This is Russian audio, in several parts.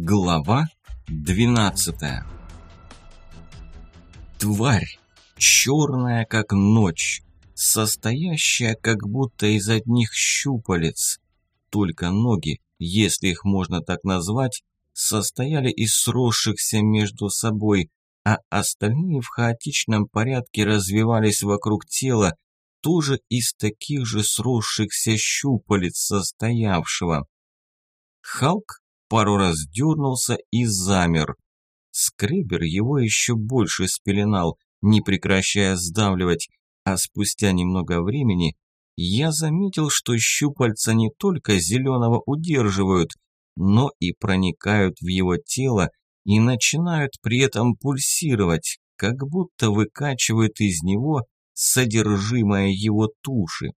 Глава 12. Тварь, черная как ночь, состоящая как будто из одних щупалец. Только ноги, если их можно так назвать, состояли из сросшихся между собой, а остальные в хаотичном порядке развивались вокруг тела, тоже из таких же сросшихся щупалец состоявшего. Халк пару раз дернулся и замер. Скребер его еще больше спеленал, не прекращая сдавливать, а спустя немного времени я заметил, что щупальца не только зеленого удерживают, но и проникают в его тело и начинают при этом пульсировать, как будто выкачивают из него содержимое его туши.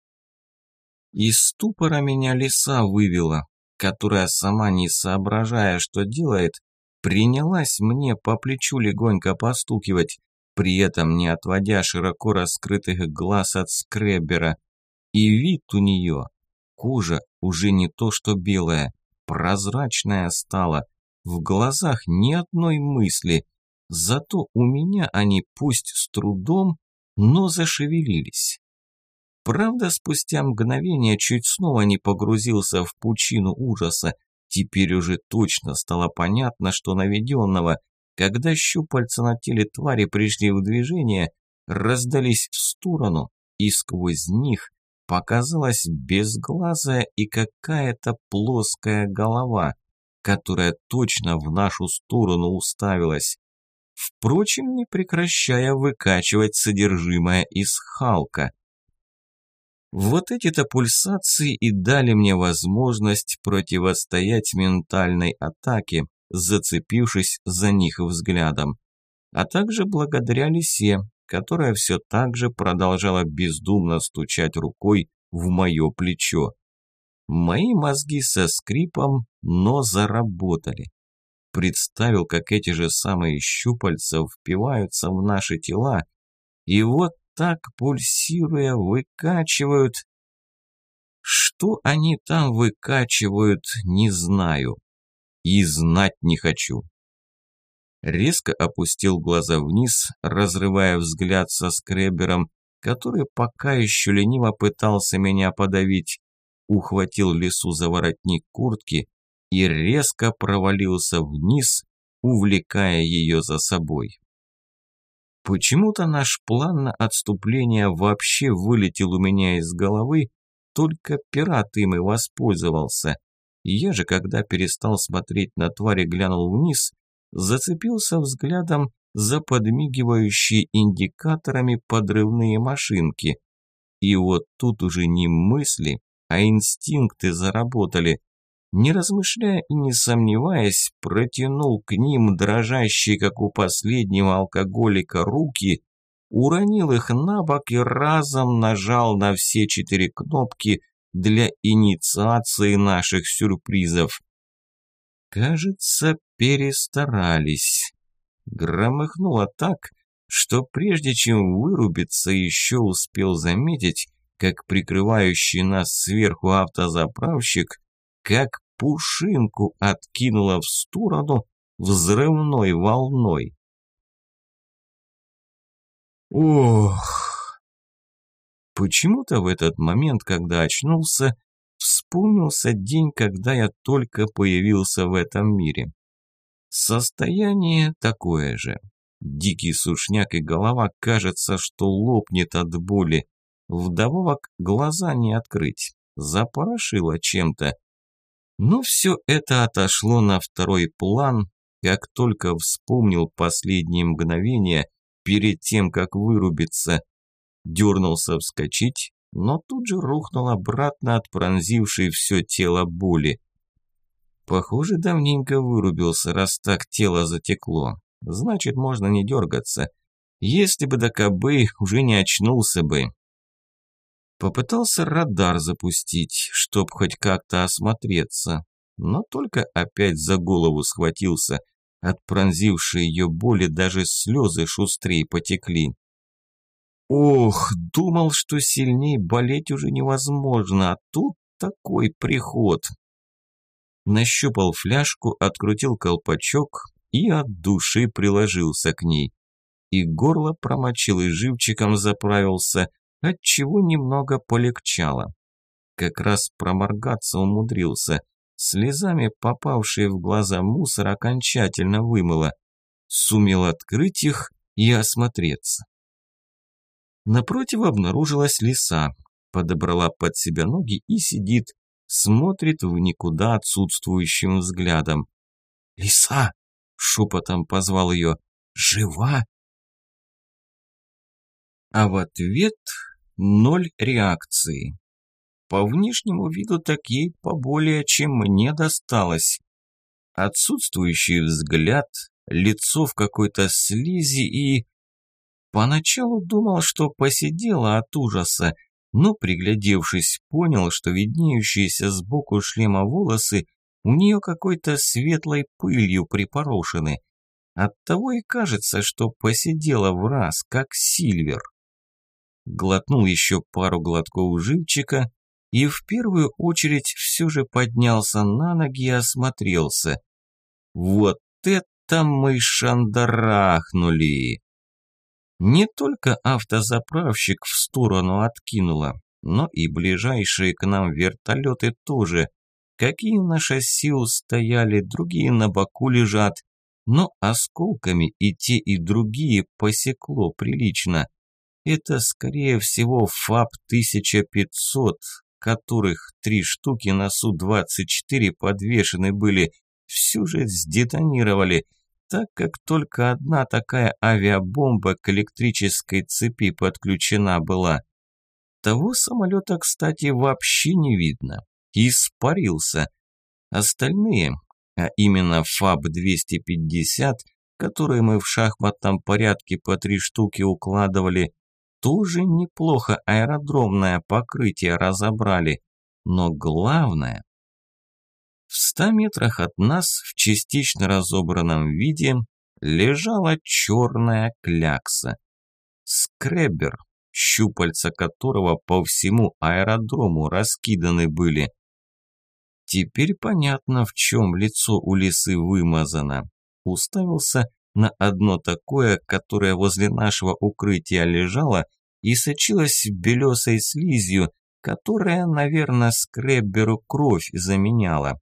Из ступора меня лиса вывела, которая, сама не соображая, что делает, принялась мне по плечу легонько постукивать, при этом не отводя широко раскрытых глаз от скреббера. И вид у нее, кожа уже не то что белая, прозрачная стала, в глазах ни одной мысли, зато у меня они пусть с трудом, но зашевелились. Правда, спустя мгновение чуть снова не погрузился в пучину ужаса. Теперь уже точно стало понятно, что наведенного, когда щупальца на теле твари пришли в движение, раздались в сторону, и сквозь них показалась безглазая и какая-то плоская голова, которая точно в нашу сторону уставилась. Впрочем, не прекращая выкачивать содержимое из Халка. Вот эти-то пульсации и дали мне возможность противостоять ментальной атаке, зацепившись за них взглядом. А также благодаря лисе, которая все так же продолжала бездумно стучать рукой в мое плечо. Мои мозги со скрипом, но заработали. Представил, как эти же самые щупальца впиваются в наши тела, и вот так, пульсируя, выкачивают. Что они там выкачивают, не знаю. И знать не хочу. Резко опустил глаза вниз, разрывая взгляд со скребером, который пока еще лениво пытался меня подавить. Ухватил лису за воротник куртки и резко провалился вниз, увлекая ее за собой. Почему-то наш план на отступление вообще вылетел у меня из головы, только пират им и воспользовался. Я же, когда перестал смотреть на тварь и глянул вниз, зацепился взглядом за подмигивающие индикаторами подрывные машинки. И вот тут уже не мысли, а инстинкты заработали. Не размышляя и не сомневаясь, протянул к ним дрожащие, как у последнего алкоголика, руки, уронил их на бок и разом нажал на все 4 кнопки для инициации наших сюрпризов. Кажется, перестарались. Громыхнуло так, что прежде чем вырубиться, еще успел заметить, как прикрывающий нас сверху автозаправщик как пушинку откинула в сторону взрывной волной. Ох! Почему-то в этот момент, когда очнулся, вспомнился день, когда я только появился в этом мире. Состояние такое же. Дикий сушняк и голова, кажется, что лопнет от боли. Вдобавок глаза не открыть. Запорошило чем-то. Но все это отошло на второй план, как только вспомнил последние мгновения перед тем, как вырубиться. Дернулся вскочить, но тут же рухнул обратно от пронзившей все тело боли. Похоже, давненько вырубился, раз так тело затекло. Значит, можно не дергаться. Если бы до кобы, уже не очнулся бы. Попытался радар запустить, чтоб хоть как-то осмотреться, но только опять за голову схватился. От пронзившей ее боли даже слезы шустрее потекли. Ох, думал, что сильней болеть уже невозможно, а тут такой приход. Нащупал фляжку, открутил колпачок и от души приложился к ней. И горло промочил, и живчиком заправился, отчего немного полегчало. Как раз проморгаться умудрился. Слезами попавшие в глаза мусор окончательно вымыло. Сумел открыть их и осмотреться. Напротив обнаружилась лиса. Подобрала под себя ноги и сидит, смотрит в никуда отсутствующим взглядом. «Лиса!» – шепотом позвал ее. «Жива?» А в ответ 0 реакции. По внешнему виду так ей поболее, чем мне досталось. Отсутствующий взгляд, лицо в какой-то слизи и... Поначалу думал, что посидела от ужаса, но, приглядевшись, понял, что виднеющиеся сбоку шлема волосы у нее какой-то светлой пылью припорошены. Оттого и кажется, что посидела в раз, как Сильвер. Глотнул еще пару глотков живчика и в первую очередь все же поднялся на ноги и осмотрелся. Вот это мы шандарахнули! Не только автозаправщик в сторону откинуло, но и ближайшие к нам вертолеты тоже. Какие на шасси устояли, другие на боку лежат, но осколками и те, и другие посекло прилично. Это, скорее всего, ФАБ-1500, которых 3 штуки на Су-24 подвешены были, все же сдетонировали, так как только одна такая авиабомба к электрической цепи подключена была. Того самолета, кстати, вообще не видно. Испарился. Остальные, а именно ФАБ-250, которые мы в шахматном порядке по 3 штуки укладывали, тоже неплохо аэродромное покрытие разобрали. Но главное... В 100 метрах от нас в частично разобранном виде лежала черная клякса. Скреббер, щупальца которого по всему аэродрому раскиданы были. Теперь понятно, в чем лицо у лисы вымазано. Уставился на одно такое, которое возле нашего укрытия лежало и сочилось белесой слизью, которая, наверное, скребберу кровь заменяла.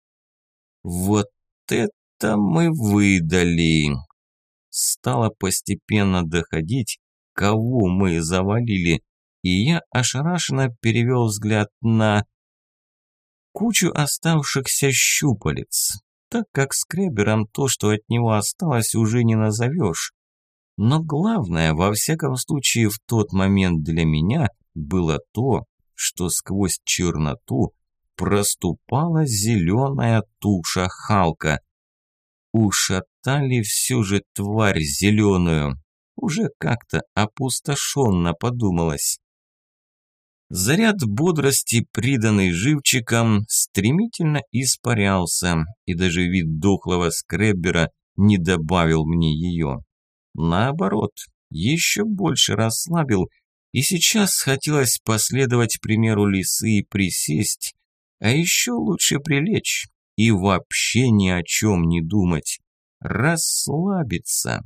Вот это мы выдали! Стало постепенно доходить, кого мы завалили, и я ошарашенно перевел взгляд на кучу оставшихся щупалец, так как скреббером то, что от него осталось, уже не назовешь. Но главное, во всяком случае, в тот момент для меня было то, что сквозь черноту проступала зеленая туша Халка. Ушатали всю же тварь зеленую. Уже как-то опустошенно подумалось. Заряд бодрости, приданный живчиком, стремительно испарялся, и даже вид дохлого скреббера не добавил мне ее. Наоборот, еще больше расслабил, и сейчас хотелось последовать примеру лисы и присесть, а еще лучше прилечь и вообще ни о чем не думать. Расслабиться.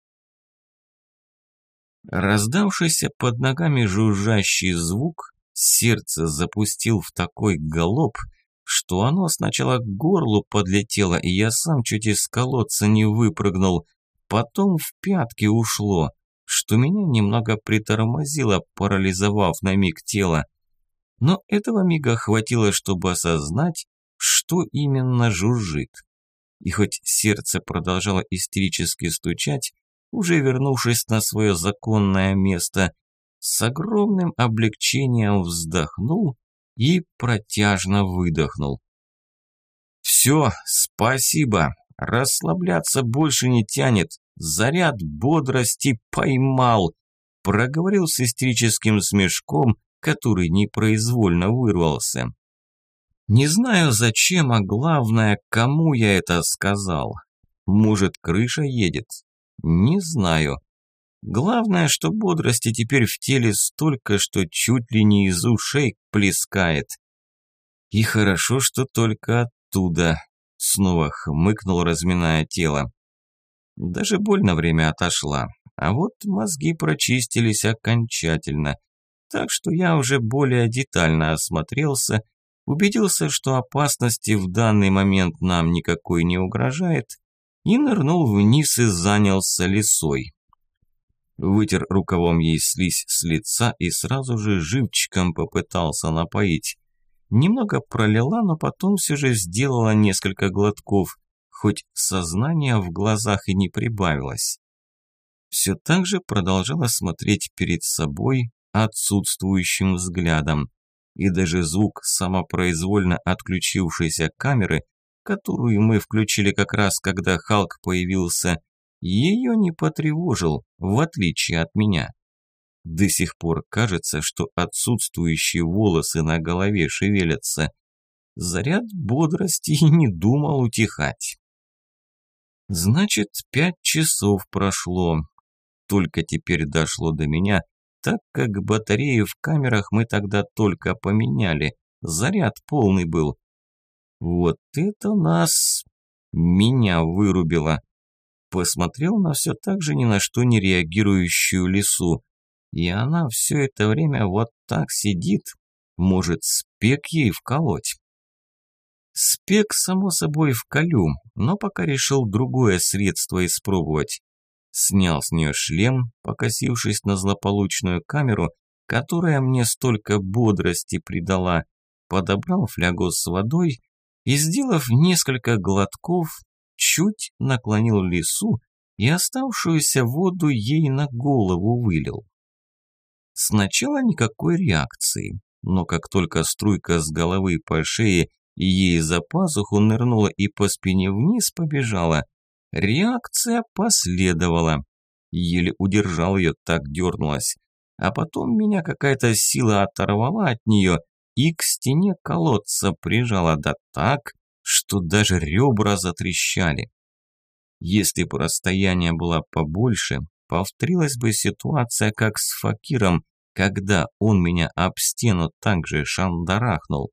Раздавшийся под ногами жужжащий звук сердце запустил в такой галоп, что оно сначала к горлу подлетело, и я сам чуть из колодца не выпрыгнул, потом в пятки ушло, что меня немного притормозило, парализовав на миг тело. Но этого мига хватило, чтобы осознать, что именно жужжит. И хоть сердце продолжало истерически стучать, уже вернувшись на свое законное место, с огромным облегчением вздохнул и протяжно выдохнул. «Все, спасибо, расслабляться больше не тянет, заряд бодрости поймал», проговорил с истерическим смешком, который непроизвольно вырвался. Не знаю зачем, а главное, кому я это сказал. Может, крыша едет? Не знаю. Главное, что бодрости теперь в теле столько, что чуть ли не из ушей плескает. И хорошо, что только оттуда!» – снова хмыкнул, разминая тело. Даже боль на время отошла, а вот мозги прочистились окончательно, так что я уже более детально осмотрелся, убедился, что опасности в данный момент нам никакой не угрожает, и нырнул вниз и занялся лисой. Вытер рукавом ей слизь с лица и сразу же живчиком попытался напоить. Немного пролила, но потом все же сделала несколько глотков, хоть сознания в глазах и не прибавилось. Все так же продолжала смотреть перед собой отсутствующим взглядом, и даже звук самопроизвольно отключившейся камеры, которую мы включили как раз, когда Халк появился, ее не потревожил, в отличие от меня. До сих пор кажется, что отсутствующие волосы на голове шевелятся. Заряд бодрости и не думал утихать. Значит, 5 часов прошло. Только теперь дошло до меня, так как батареи в камерах мы тогда только поменяли. Заряд полный был. Вот это нас... Меня вырубило. Посмотрел на все так же ни на что не реагирующую лису. И она все это время вот так сидит. Может, спек ей вколоть? Спек, само собой, вколю, но пока решил другое средство испробовать. Снял с нее шлем, покосившись на злополучную камеру, которая мне столько бодрости придала, подобрал флягу с водой и, сделав несколько глотков, чуть наклонил лису и оставшуюся воду ей на голову вылил. Сначала никакой реакции, но как только струйка с головы по шее и ей за пазуху нырнула и по спине вниз побежала, реакция последовала. Еле удержал ее, так дернулась. А потом меня какая-то сила оторвала от нее и к стене колодца прижала, да так, что даже ребра затрещали. Если бы расстояние было побольше, повторилась бы ситуация, как с Факиром, когда он меня об стену также шандарахнул.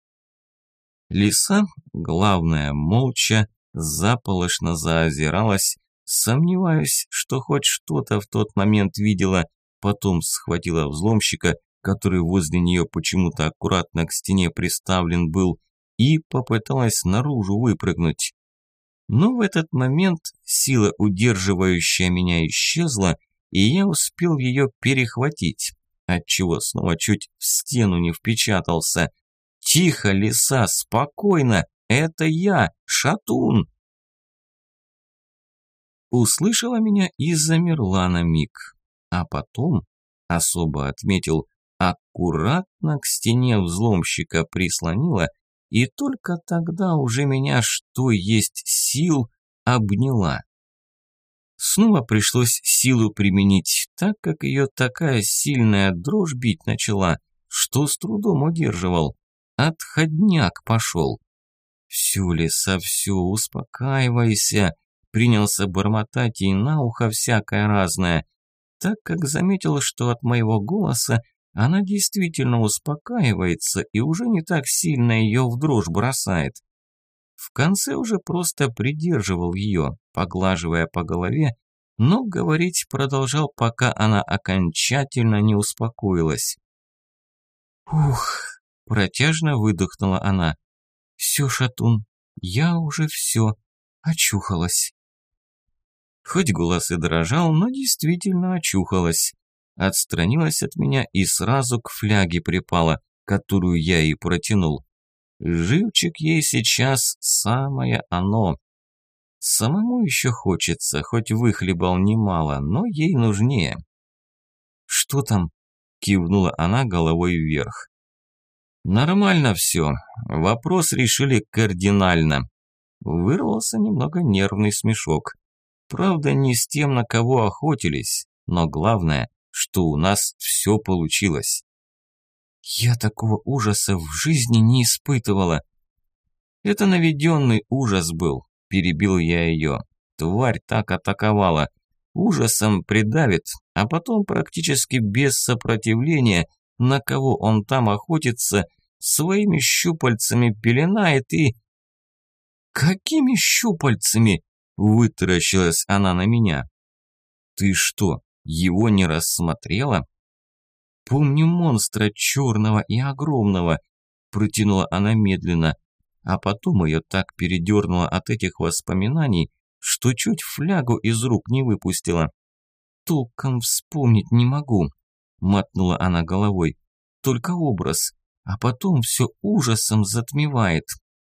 Лиса, главное, молча, заполошно заозиралась, сомневаюсь, что хоть что-то в тот момент видела, потом схватила взломщика, который возле нее почему-то аккуратно к стене приставлен был, и попыталась наружу выпрыгнуть. Но в этот момент сила, удерживающая меня, исчезла, и я успел ее перехватить, отчего снова чуть в стену не впечатался. «Тихо, лиса, спокойно! Это я, Шатун!» Услышала меня и замерла на миг, а потом, особо отметил, аккуратно к стене взломщика прислонила, и только тогда уже меня, что есть сил, обняла. Снова пришлось силу применить, так как ее такая сильная дрожь бить начала, что с трудом удерживал. Отходняк пошел. «Все, лиса, все, успокаивайся», принялся бормотать ей на ухо всякое разное, так как заметил, что от моего голоса она действительно успокаивается и уже не так сильно ее в дрожь бросает. В конце уже просто придерживал ее, поглаживая по голове, но говорить продолжал, пока она окончательно не успокоилась. «Ух!» – протяжно выдохнула она. «Все, Шатун, я уже все, очухалась». Хоть голос и дрожал, но действительно очухалась. Отстранилась от меня и сразу к фляге припала, которую я ей протянул. Живчик ей сейчас самое оно. Самому еще хочется, хоть выхлебал немало, но ей нужнее. «Что там?» – кивнула она головой вверх. «Нормально все. Вопрос решили кардинально». Вырвался немного нервный смешок. Правда, не с тем, на кого охотились, но главное, что у нас все получилось. Я такого ужаса в жизни не испытывала. Это наведенный ужас был, перебил я ее. Тварь так атаковала. Ужасом придавит, а потом практически без сопротивления, на кого он там охотится, своими щупальцами пеленает и... «Какими щупальцами?» – вытаращилась она на меня. «Ты что, его не рассмотрела?» «Помню монстра черного и огромного», – протянула она медленно, а потом ее так передернуло от этих воспоминаний, что чуть флягу из рук не выпустила. «Толком вспомнить не могу», – мотнула она головой, – «только образ, а потом все ужасом затмевает».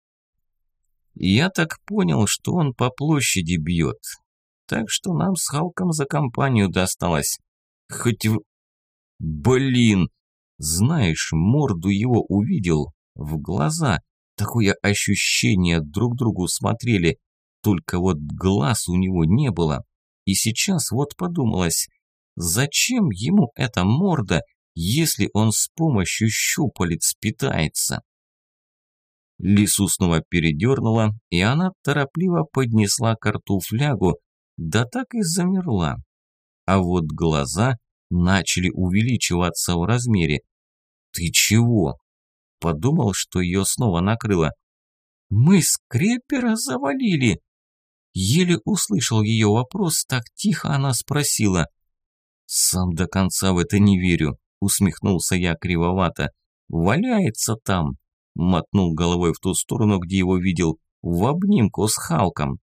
Я так понял, что он по площади бьет, так что нам с Халком за компанию досталось. Хоть в... Блин! Знаешь, морду его увидел, в глаза. Такое ощущение друг другу смотрели, только вот глаз у него не было. И сейчас вот подумалось, зачем ему эта морда, если он с помощью щупалец питается? Лису снова передернула, и она торопливо поднесла ко рту флягу, да так и замерла. А вот глаза начали увеличиваться в размере. «Ты чего?» Подумал, что ее снова накрыло. «Мы скрепера завалили!» Еле услышал ее вопрос, так тихо она спросила. «Сам до конца в это не верю», усмехнулся я кривовато. «Валяется там!» Мотнул головой в ту сторону, где его видел, в обнимку с Халком.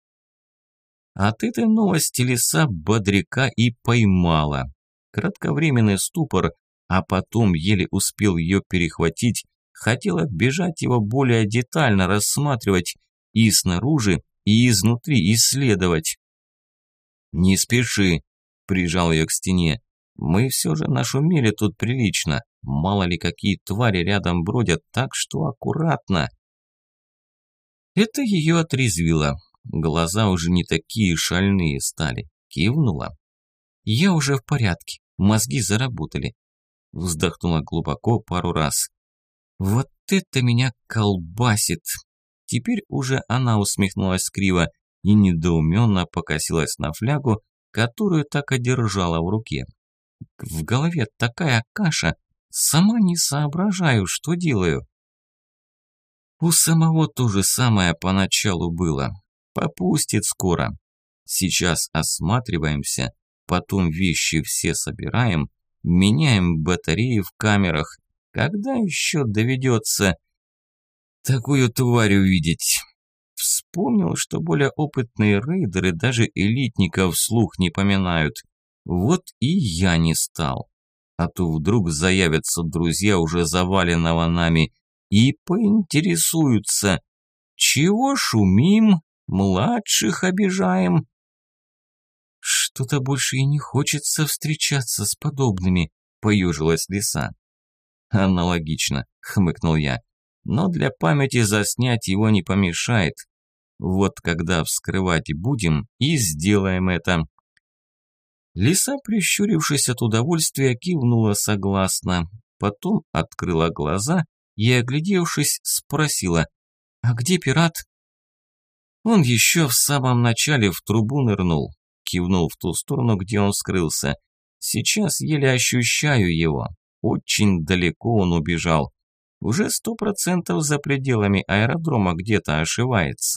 От этой новости лиса бодряка и поймала. Кратковременный ступор, а потом еле успел ее перехватить, хотела бежать его более детально рассматривать и снаружи, и изнутри исследовать. «Не спеши», – прижал ее к стене. «Мы все же нашумели тут прилично. Мало ли какие твари рядом бродят, так что аккуратно». Это ее отрезвило. Глаза уже не такие шальные стали. Кивнула. «Я уже в порядке. Мозги заработали». Вздохнула глубоко пару раз. «Вот это меня колбасит!» Теперь уже она усмехнулась криво и недоуменно покосилась на флягу, которую так и держала в руке. В голове такая каша, сама не соображаю, что делаю. У самого то же самое поначалу было. Попустит скоро. Сейчас осматриваемся, потом вещи все собираем, меняем батареи в камерах. Когда еще доведется такую тварь увидеть? Вспомнил, что более опытные рейдеры даже элитников вслух не поминают. Вот и я не стал. А то вдруг заявятся друзья уже заваленного нами и поинтересуются, чего шумим, младших обижаем. Что-то больше и не хочется встречаться с подобными, поежилась лиса. Аналогично, хмыкнул я, но для памяти заснять его не помешает. Вот когда вскрывать будем, и сделаем это. Лиса, прищурившись от удовольствия, кивнула согласно, потом открыла глаза и, оглядевшись, спросила: «А где пират?» «Он еще в самом начале в трубу нырнул», кивнул в ту сторону, где он скрылся. «Сейчас еле ощущаю его. Очень далеко он убежал. Уже 100% за пределами аэродрома где-то ошивается».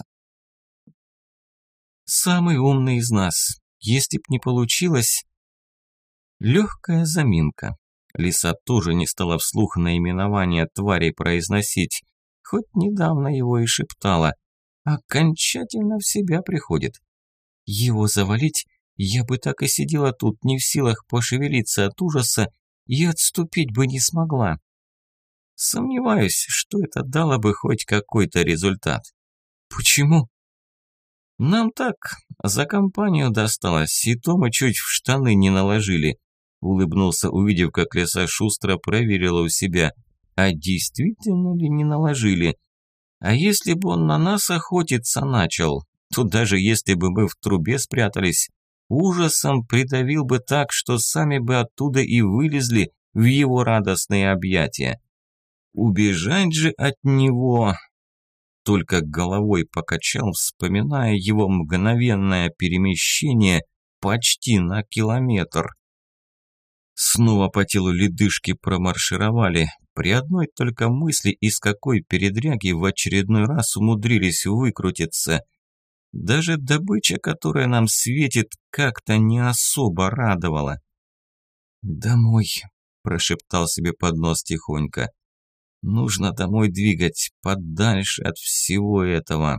«Самый умный из нас. Если б не получилось...» Легкая заминка. Лиса тоже не стала вслух наименование тварей произносить, хоть недавно его и шептала. Окончательно в себя приходит. Его завалить, я бы так и сидела тут, не в силах пошевелиться от ужаса, и отступить бы не смогла. Сомневаюсь, что это дало бы хоть какой-то результат. Почему? Нам так, за компанию досталось, и то мы чуть в штаны не наложили. Улыбнулся, увидев, как лиса шустро проверила у себя, а действительно ли не наложили. А если бы он на нас охотиться начал, то даже если бы мы в трубе спрятались, ужасом придавил бы так, что сами бы оттуда и вылезли в его радостные объятия. Убежать же от него... Только головой покачал, вспоминая его мгновенное перемещение почти на километр. Снова по телу ледышки промаршировали, при одной только мысли, из какой передряги в очередной раз умудрились выкрутиться. Даже добыча, которая нам светит, как-то не особо радовала. «Домой», – прошептал себе под нос тихонько. «Нужно домой двигать, подальше от всего этого».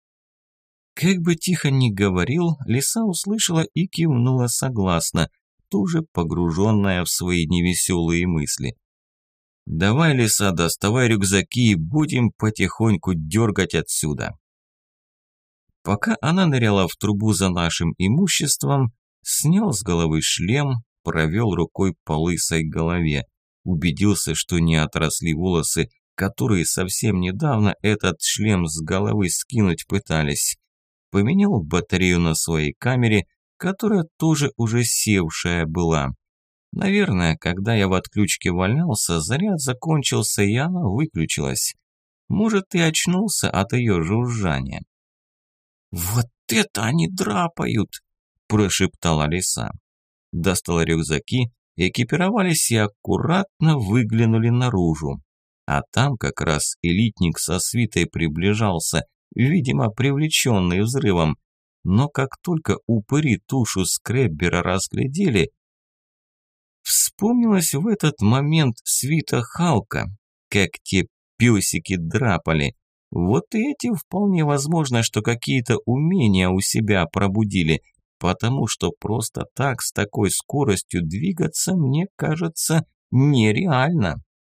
Как бы тихо ни говорил, лиса услышала и кивнула согласно, тоже погруженная в свои невеселые мысли. «Давай, лиса, доставай рюкзаки и будем потихоньку дергать отсюда». Пока она ныряла в трубу за нашим имуществом, снял с головы шлем, провел рукой по лысой голове, убедился, что не отросли волосы, которые совсем недавно этот шлем с головы скинуть пытались. Поменял батарею на своей камере, которая тоже уже севшая была. Наверное, когда я в отключке валялся, заряд закончился и она выключилась. Может, и очнулся от ее жужжания. «Вот это они драпают!» – прошептала лиса. Достала рюкзаки, экипировались и аккуратно выглянули наружу. А там как раз элитник со свитой приближался, видимо, привлеченный взрывом. Но как только упыри тушу скреббера разглядели, вспомнилась в этот момент свита Халка, как те песики драпали. Вот и эти вполне возможно, что какие-то умения у себя пробудили, потому что просто так с такой скоростью двигаться, мне кажется, нереально.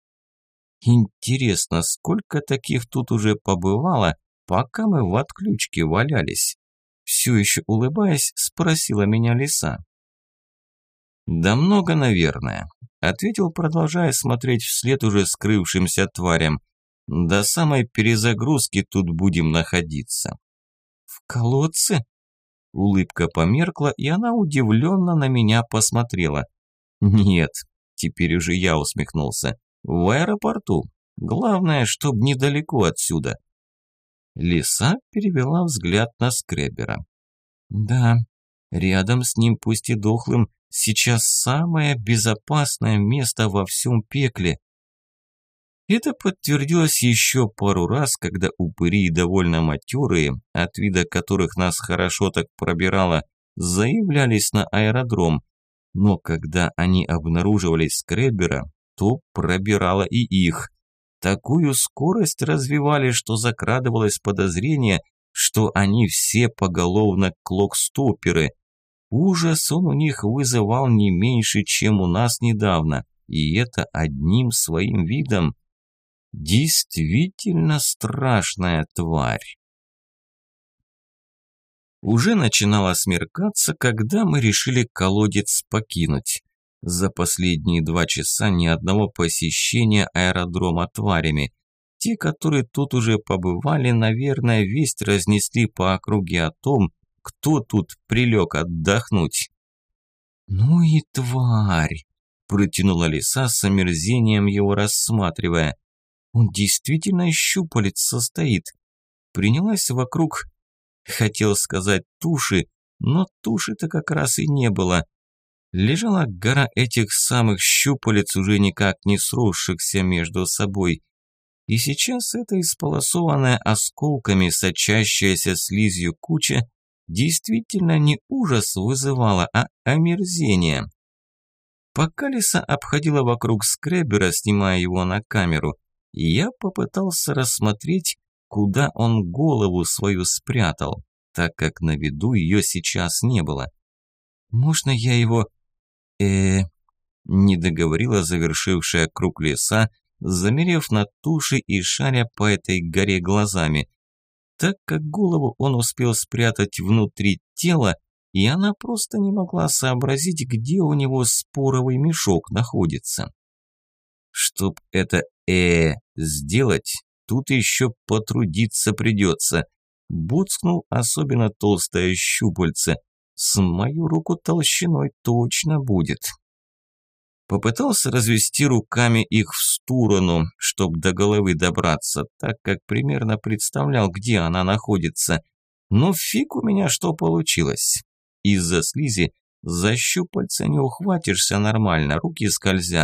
Интересно, сколько таких тут уже побывало, пока мы в отключке валялись? Все еще улыбаясь, спросила меня лиса. «Да много, наверное», – ответил, продолжая смотреть вслед уже скрывшимся тварям. «До самой перезагрузки тут будем находиться». «В колодце?» Улыбка померкла, и она удивленно на меня посмотрела. «Нет», – теперь уже я усмехнулся, – «в аэропорту. Главное, чтоб недалеко отсюда». Лиса перевела взгляд на скреббера. «Да, рядом с ним, пусть и дохлым, сейчас самое безопасное место во всем пекле». Это подтвердилось еще пару раз, когда упыри довольно матерые, от вида которых нас хорошо так пробирало, заявлялись на аэродром. Но когда они обнаруживали скреббера, то пробирало и их. Такую скорость развивали, что закрадывалось подозрение, что они все поголовно клокстоперы. Ужас он у них вызывал не меньше, чем у нас недавно, и это одним своим видом. Действительно страшная тварь. Уже начинало смеркаться, когда мы решили колодец покинуть. За последние 2 часа ни одного посещения аэродрома тварями. Те, которые тут уже побывали, наверное, весть разнесли по округе о том, кто тут прилег отдохнуть. «Ну и тварь!» – протянула лиса с омерзением его рассматривая. «Он действительно из щупалец состоит». Принялась вокруг, хотел сказать туши, но туши-то как раз и не было. Лежала гора этих самых щупалец, уже никак не сросшихся между собой. И сейчас эта исполосованная осколками, сочащаяся слизью куча действительно не ужас вызывала, а омерзение. Пока лиса обходила вокруг скреббера, снимая его на камеру, я попытался рассмотреть, куда он голову свою спрятал, так как на виду ее сейчас не было. «Можно я его...» не договорила завершившая круг лиса, замерев над тушей и шаря по этой горе глазами, так как голову он успел спрятать внутри тела, и она просто не могла сообразить, где у него споровый мешок находится. Чтоб это сделать, тут еще потрудиться придется. Буцкнул особенно толстое щупальце. С мою руку толщиной точно будет. Попытался развести руками их в сторону, чтоб до головы добраться, так как примерно представлял, где она находится. Но фиг у меня что получилось. Из-за слизи за щупальца не ухватишься нормально, руки скользят.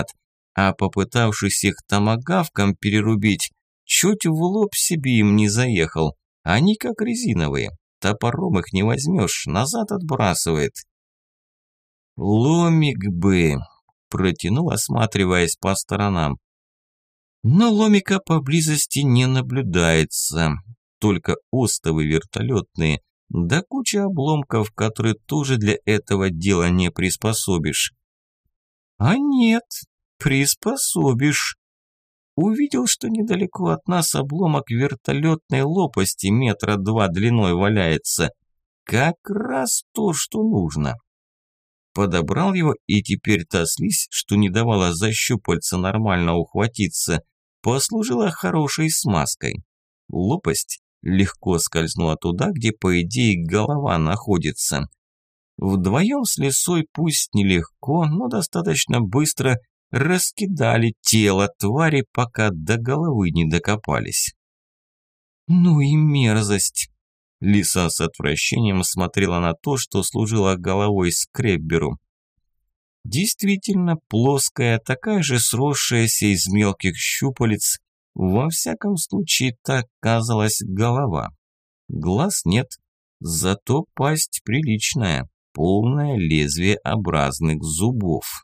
а попытавшись их томагавком перерубить, чуть в лоб себе им не заехал. Они как резиновые, топором их не возьмешь, назад отбрасывает. «Ломик бы!» – протянул, осматриваясь по сторонам. Но ломика поблизости не наблюдается, только остовы вертолетные, да куча обломков, которые тоже для этого дела не приспособишь. А нет, приспособишь. Увидел, что недалеко от нас обломок вертолетной лопасти 2 метра длиной валяется. Как раз то, что нужно. Подобрал его, и теперь та слизь, что не давала за щупальца нормально ухватиться, послужила хорошей смазкой. Лопасть легко скользнула туда, где, по идее, голова находится. Вдвоем с лисой, пусть нелегко, но достаточно быстро раскидали тело твари, пока до головы не докопались. Ну и мерзость! Лиса с отвращением смотрела на то, что служило головой скребберу. Действительно плоская, такая же сросшаяся из мелких щупалец, во всяком случае так казалась голова. Глаз нет, зато пасть приличная, полное лезвиеобразных зубов.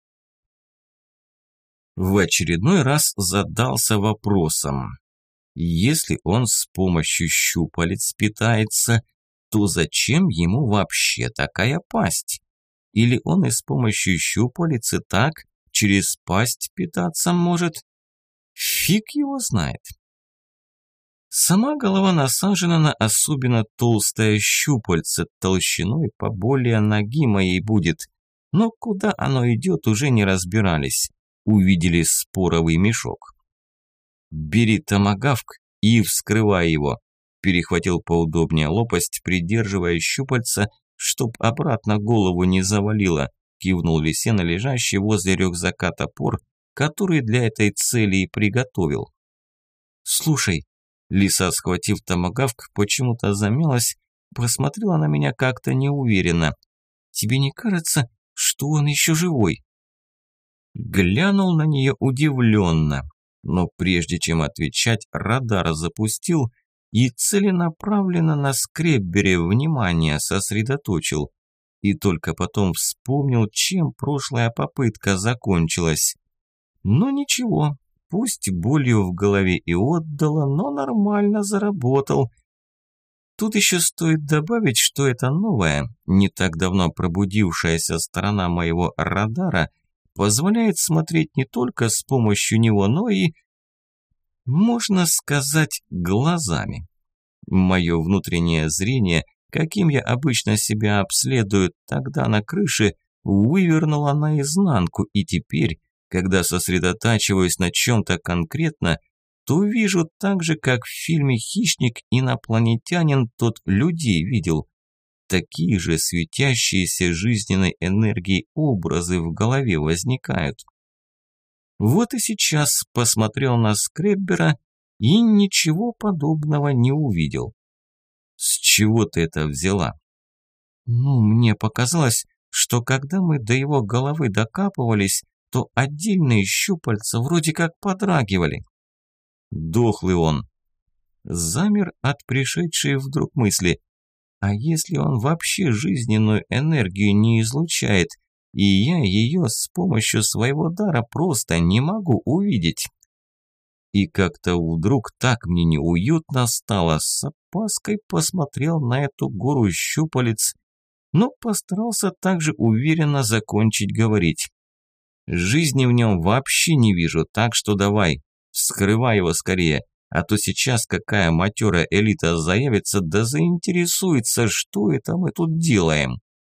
В очередной раз задался вопросом. Если он с помощью щупалец питается, то зачем ему вообще такая пасть? Или он и с помощью щупалец и так через пасть питаться может? Фиг его знает. Сама голова насажена на особенно толстое щупальце, толщиной поболее ноги моей будет, но куда оно идет, уже не разбирались. Увидели споровый мешок. «Бери томагавк и вскрывай его», – перехватил поудобнее лопасть, придерживая щупальца, чтоб обратно голову не завалило, кивнул лисе на лежащий возле рюкзака топор, который для этой цели и приготовил. «Слушай», – лиса, схватив томагавк, почему-то замялась, посмотрела на меня как-то неуверенно. «Тебе не кажется, что он еще живой?» Глянул на нее удивленно, но прежде чем отвечать, радар запустил и целенаправленно на скреббере внимание сосредоточил. И только потом вспомнил, чем прошлая попытка закончилась. Но ничего, пусть болью в голове и отдало, но нормально заработал. Тут еще стоит добавить, что эта новая, не так давно пробудившаяся сторона моего радара позволяет смотреть не только с помощью него, но и, можно сказать, глазами. Мое внутреннее зрение, каким я обычно себя обследую тогда на крыше, вывернуло наизнанку, и теперь, когда сосредотачиваюсь на чем-то конкретно, то вижу так же, как в фильме «Хищник» инопланетянин тот людей видел. Такие же светящиеся жизненной энергией образы в голове возникают. Вот и сейчас посмотрел на скреббера и ничего подобного не увидел. С чего ты это взяла? Ну, мне показалось, что когда мы до его головы докапывались, то отдельные щупальца вроде как подрагивали. Дохлый он. Замер от пришедшей вдруг мысли. А если он вообще жизненную энергию не излучает, и я ее с помощью своего дара просто не могу увидеть? И как-то вдруг так мне неуютно стало, с опаской посмотрел на эту гору щупалец, но постарался также уверенно закончить говорить. Жизни в нем вообще не вижу, так что давай, вскрывай его скорее. А то сейчас какая матерая элита заявится, да заинтересуется, что это мы тут делаем.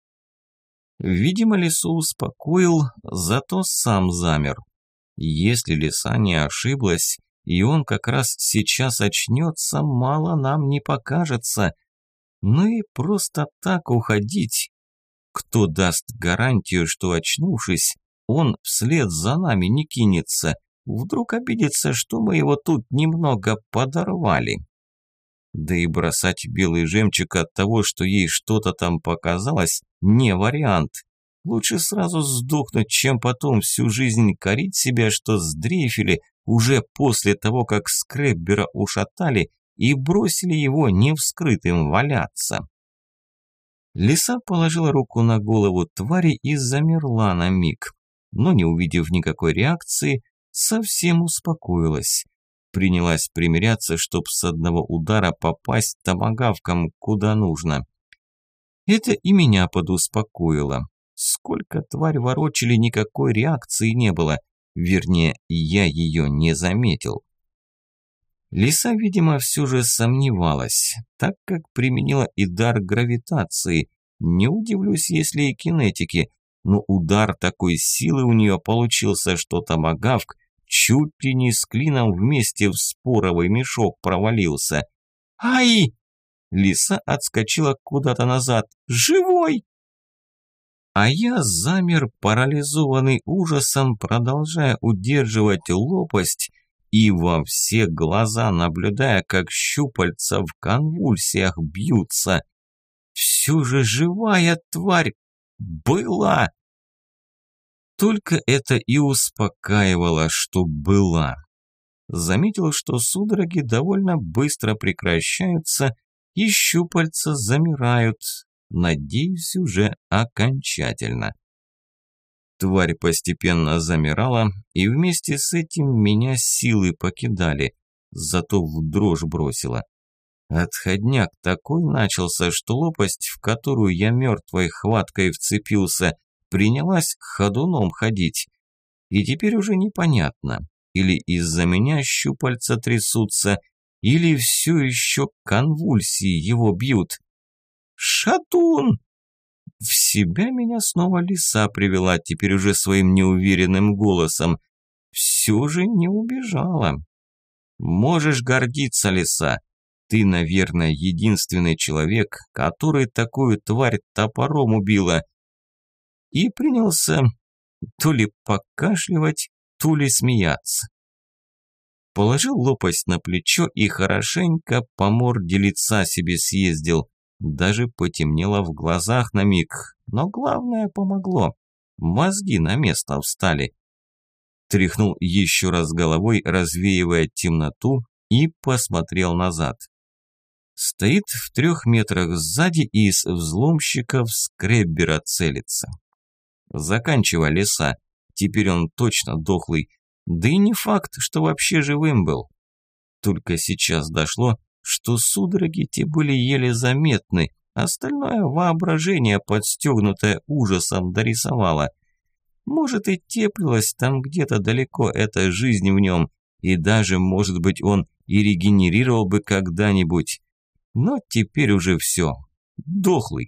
Видимо, лису успокоил, зато сам замер. Если лиса не ошиблась, и он как раз сейчас очнется, мало нам не покажется. Ну и просто так уходить. Кто даст гарантию, что, очнувшись, он вслед за нами не кинется? Вдруг обидится, что мы его тут немного подорвали. Да и бросать белый жемчуг от того, что ей что-то там показалось, не вариант. Лучше сразу сдохнуть, чем потом всю жизнь корить себя, что сдрейфили уже после того, как скреббера ушатали и бросили его невскрытым валяться. Лиса положила руку на голову твари и замерла на миг, но, не увидев никакой реакции, совсем успокоилась. Принялась примиряться, чтоб с одного удара попасть томагавком куда нужно. Это и меня подуспокоило. Сколько тварь ворочали, никакой реакции не было. Вернее, я ее не заметил. Лиса, видимо, все же сомневалась, так как применила и дар гравитации. Не удивлюсь, если и кинетики, но удар такой силы у нее получился, что томагавк чуть ли не с клином вместе в споровый мешок провалился. «Ай!» Лиса отскочила куда-то назад. «Живой!» А я замер, парализованный ужасом, продолжая удерживать лопасть и во все глаза наблюдая, как щупальца в конвульсиях бьются. Все же живая тварь была. Только это и успокаивало, что была. Заметил, что судороги довольно быстро прекращаются и щупальца замирают. Надеюсь, уже окончательно. Тварь постепенно замирала, и вместе с этим меня силы покидали, зато в дрожь бросила. Отходняк такой начался, что лопасть, в которую я мертвой хваткой вцепился, принялась ходуном ходить. И теперь уже непонятно, или из-за меня щупальца трясутся, или все еще конвульсии его бьют. «Шатун!» В себя меня снова лиса привела, теперь уже своим неуверенным голосом. Все же не убежала. «Можешь гордиться, лиса. Ты, наверное, единственный человек, который такую тварь топором убила». И принялся то ли покашливать, то ли смеяться. Положил лопасть на плечо и хорошенько по морде лица себе съездил. Даже потемнело в глазах на миг, но главное помогло. Мозги на место встали. Тряхнул еще раз головой, развеивая темноту, и посмотрел назад. Стоит в 3 метрах сзади и из взломщиков скреббера целится. Заканчивай, лиса. Теперь он точно дохлый. Да и не факт, что вообще живым был. Только сейчас дошло, что судороги те были еле заметны, остальное воображение, подстегнутое ужасом, дорисовало. Может, и теплилась там где-то далеко эта жизнь в нем, и даже, может быть, он и регенерировал бы когда-нибудь. Но теперь уже все. Дохлый.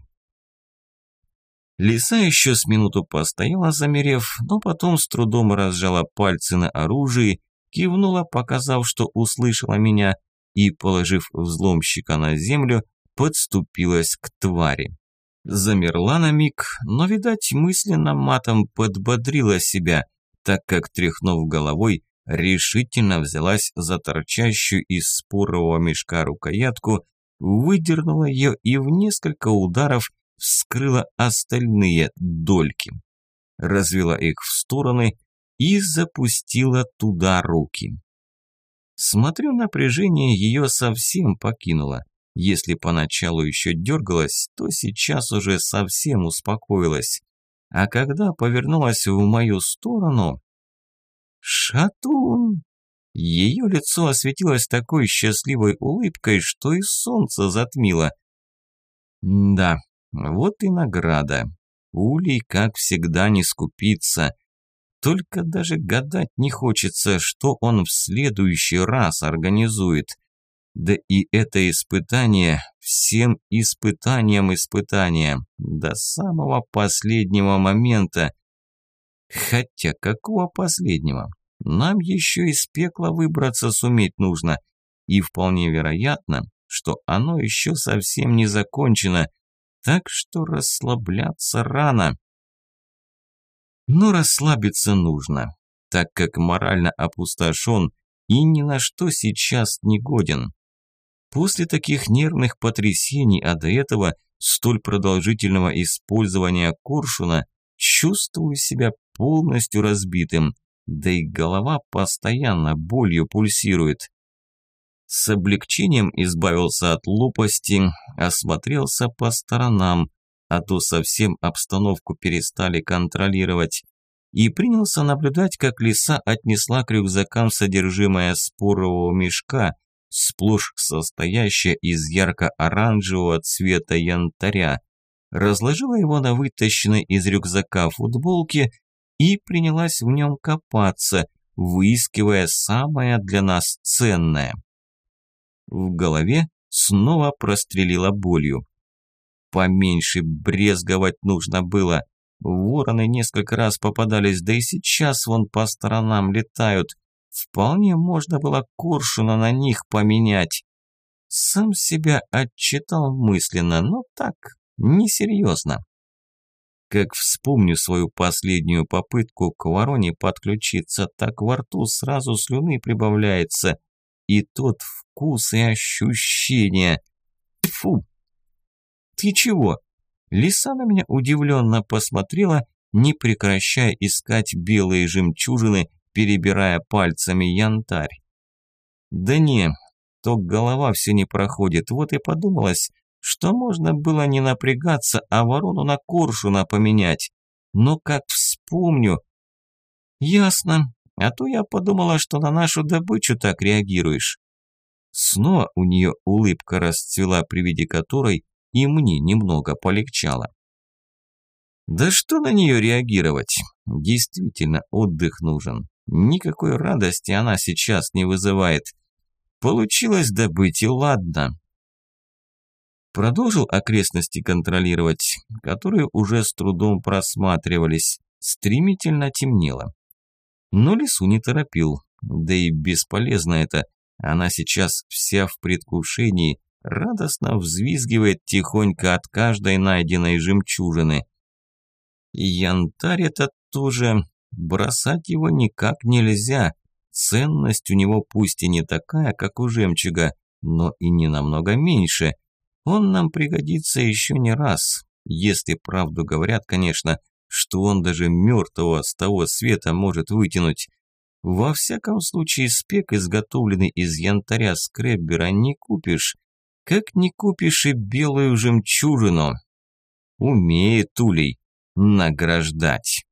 Лиса еще с минуту постояла, замерев, но потом с трудом разжала пальцы на оружии, кивнула, показав, что услышала меня, и, положив взломщика на землю, подступилась к твари. Замерла на миг, но, видать, мысленно матом подбодрила себя, так как, тряхнув головой, решительно взялась за торчащую из спорового мешка рукоятку, выдернула ее и в несколько ударов вскрыла остальные дольки. Развела их в стороны и запустила туда руки. Смотрю, напряжение ее совсем покинуло. Если поначалу еще дергалась, то сейчас уже совсем успокоилась. А когда повернулась в мою сторону... «Шатун!» Ее лицо осветилось такой счастливой улыбкой, что и солнце затмило. Да, вот и награда. Улей, как всегда, не скупится. Только даже гадать не хочется, что он в следующий раз организует. Да и это испытание всем испытания, до самого последнего момента. Хотя какого последнего? Нам еще из пекла выбраться суметь нужно. И вполне вероятно, что оно еще совсем не закончено. Так что расслабляться рано. Но расслабиться нужно, так как морально опустошен и ни на что сейчас не годен. После таких нервных потрясений, а до этого столь продолжительного использования коршуна, чувствую себя полностью разбитым, да и голова постоянно болью пульсирует. С облегчением избавился от лопасти, осмотрелся по сторонам, а то совсем обстановку перестали контролировать, и принялся наблюдать, как лиса отнесла к рюкзакам содержимое спорового мешка, сплошь состоящее из ярко-оранжевого цвета янтаря, разложила его на вытащенной из рюкзака футболке и принялась в нем копаться, выискивая самое для нас ценное. В голове снова прострелило болью. Поменьше брезговать нужно было. Вороны несколько раз попадались, да и сейчас вон по сторонам летают. Вполне можно было коршуна на них поменять. Сам себя отчитал мысленно, но так, несерьезно. Как вспомню свою последнюю попытку к вороне подключиться, так во рту сразу слюны прибавляется. И тот вкус и ощущения. Тьфу! Ты чего? Лиса на меня удивленно посмотрела, не прекращая искать белые жемчужины, перебирая пальцами янтарь. Да не, то голова все не проходит, вот и подумалось, что можно было не напрягаться, а ворону на коршуна поменять. Но как вспомню... Ясно, а то я подумала, что на нашу добычу так реагируешь. Снова у нее улыбка расцвела, при виде которой и мне немного полегчало. Да что на нее реагировать? Действительно, отдых нужен. Никакой радости она сейчас не вызывает. Получилось добыть, и ладно. Продолжил окрестности контролировать, которые уже с трудом просматривались. Стремительно темнело. Но лису не торопил, да и бесполезно это. Она сейчас вся в предвкушении, радостно взвизгивает тихонько от каждой найденной жемчужины. И янтарь этот тоже, бросать его никак нельзя. Ценность у него пусть и не такая, как у жемчуга, но и не намного меньше. Он нам пригодится еще не раз, если правду говорят, конечно, что он даже мертвого с того света может вытянуть. Во всяком случае, спек, изготовленный из янтаря скреббера, не купишь, как не купишь и белую жемчужину. Умеет Улей награждать.